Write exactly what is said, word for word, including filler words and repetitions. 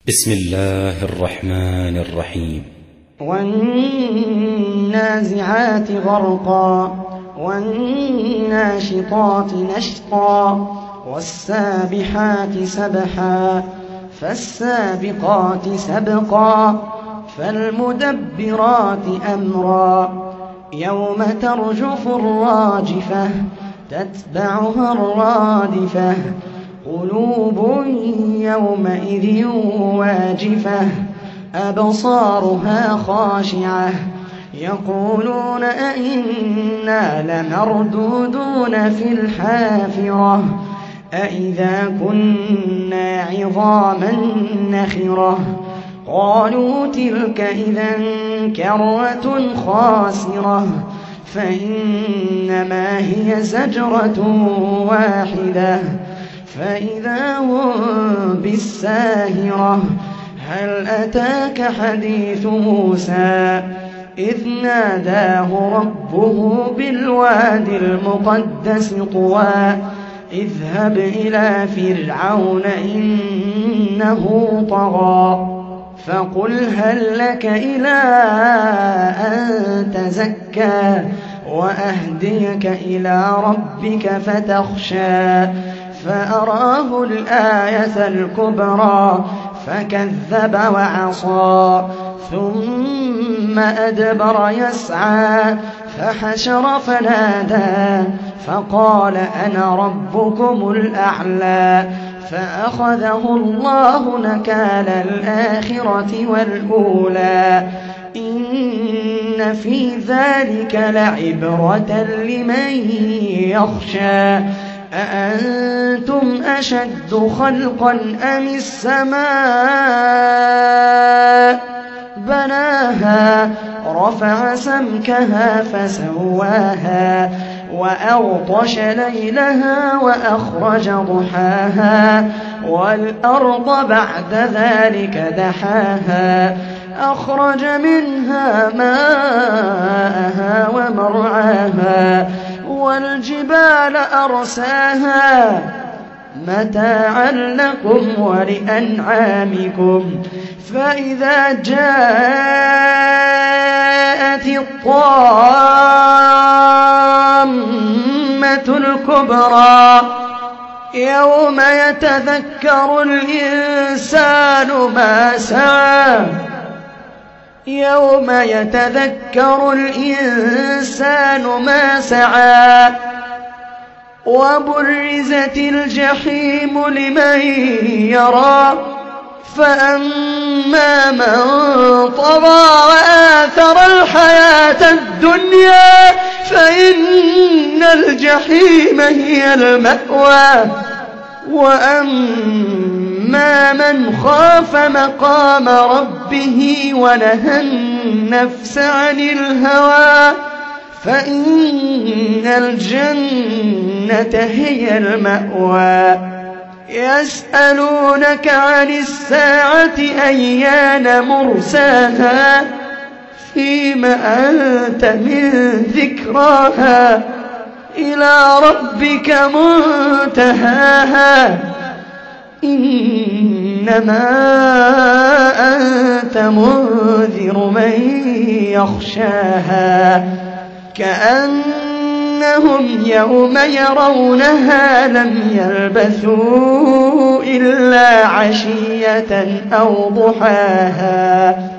بسم الله الرحمن الرحيم. والنازعات غرقا والناشطات نشطا والسابحات سبحا فالسابقات سبقا فالمدبرات أمرا يوم ترجف الراجفة تتبعها الرادفة قلوب يومئذ واجفة أبصارها خاشعة يقولون أئنا لمردودون في الحافرة أئذا كنا عظاما نخرة قالوا تلك إذا كرة خاسرة فإنما هي زجرة واحدة فإذا هم بالساهرة هل أتاك حديث موسى إذ ناداه ربه بالوادي المقدس طوى اذهب إلى فرعون إنه طغى فقل هل لك إلى أن تزكى وأهديك إلى ربك فتخشى فأراه الآية الكبرى فكذب وعصى ثم أدبر يسعى فحشر فنادى فقال أنا ربكم الأعلى فأخذه الله نكال الآخرة والأولى إن في ذلك لعبرة لمن يخشى أأنتم أشد خلقا أم السماء بناها رفع سمكها فسواها وأغطش ليلها وأخرج ضحاها والأرض بعد ذلك دحاها أخرج منها ماءها ومرعاها والجبال أرساها متاعا لكم ولأنعامكم فإذا جاءت الطامة الكبرى يوم يتذكر الإنسان ما سعى يوم يتذكر الإنسان ما سعى وبرزت الجحيم لمن يرى فأما من طغى وآثر الحياة الدنيا فإن الجحيم هي المأوى وأما من خاف مقام ربه ونهى النفس عن الهوى فإن الجنة هي المأوى يسألونك عن الساعة أيان مرساها فيم أنت من ذكراها إلى ربك منتهاها إنما أنت منذر من يخشاها كأنهم يوم يرونها لم يلبثوا إلا عشية أو ضحاها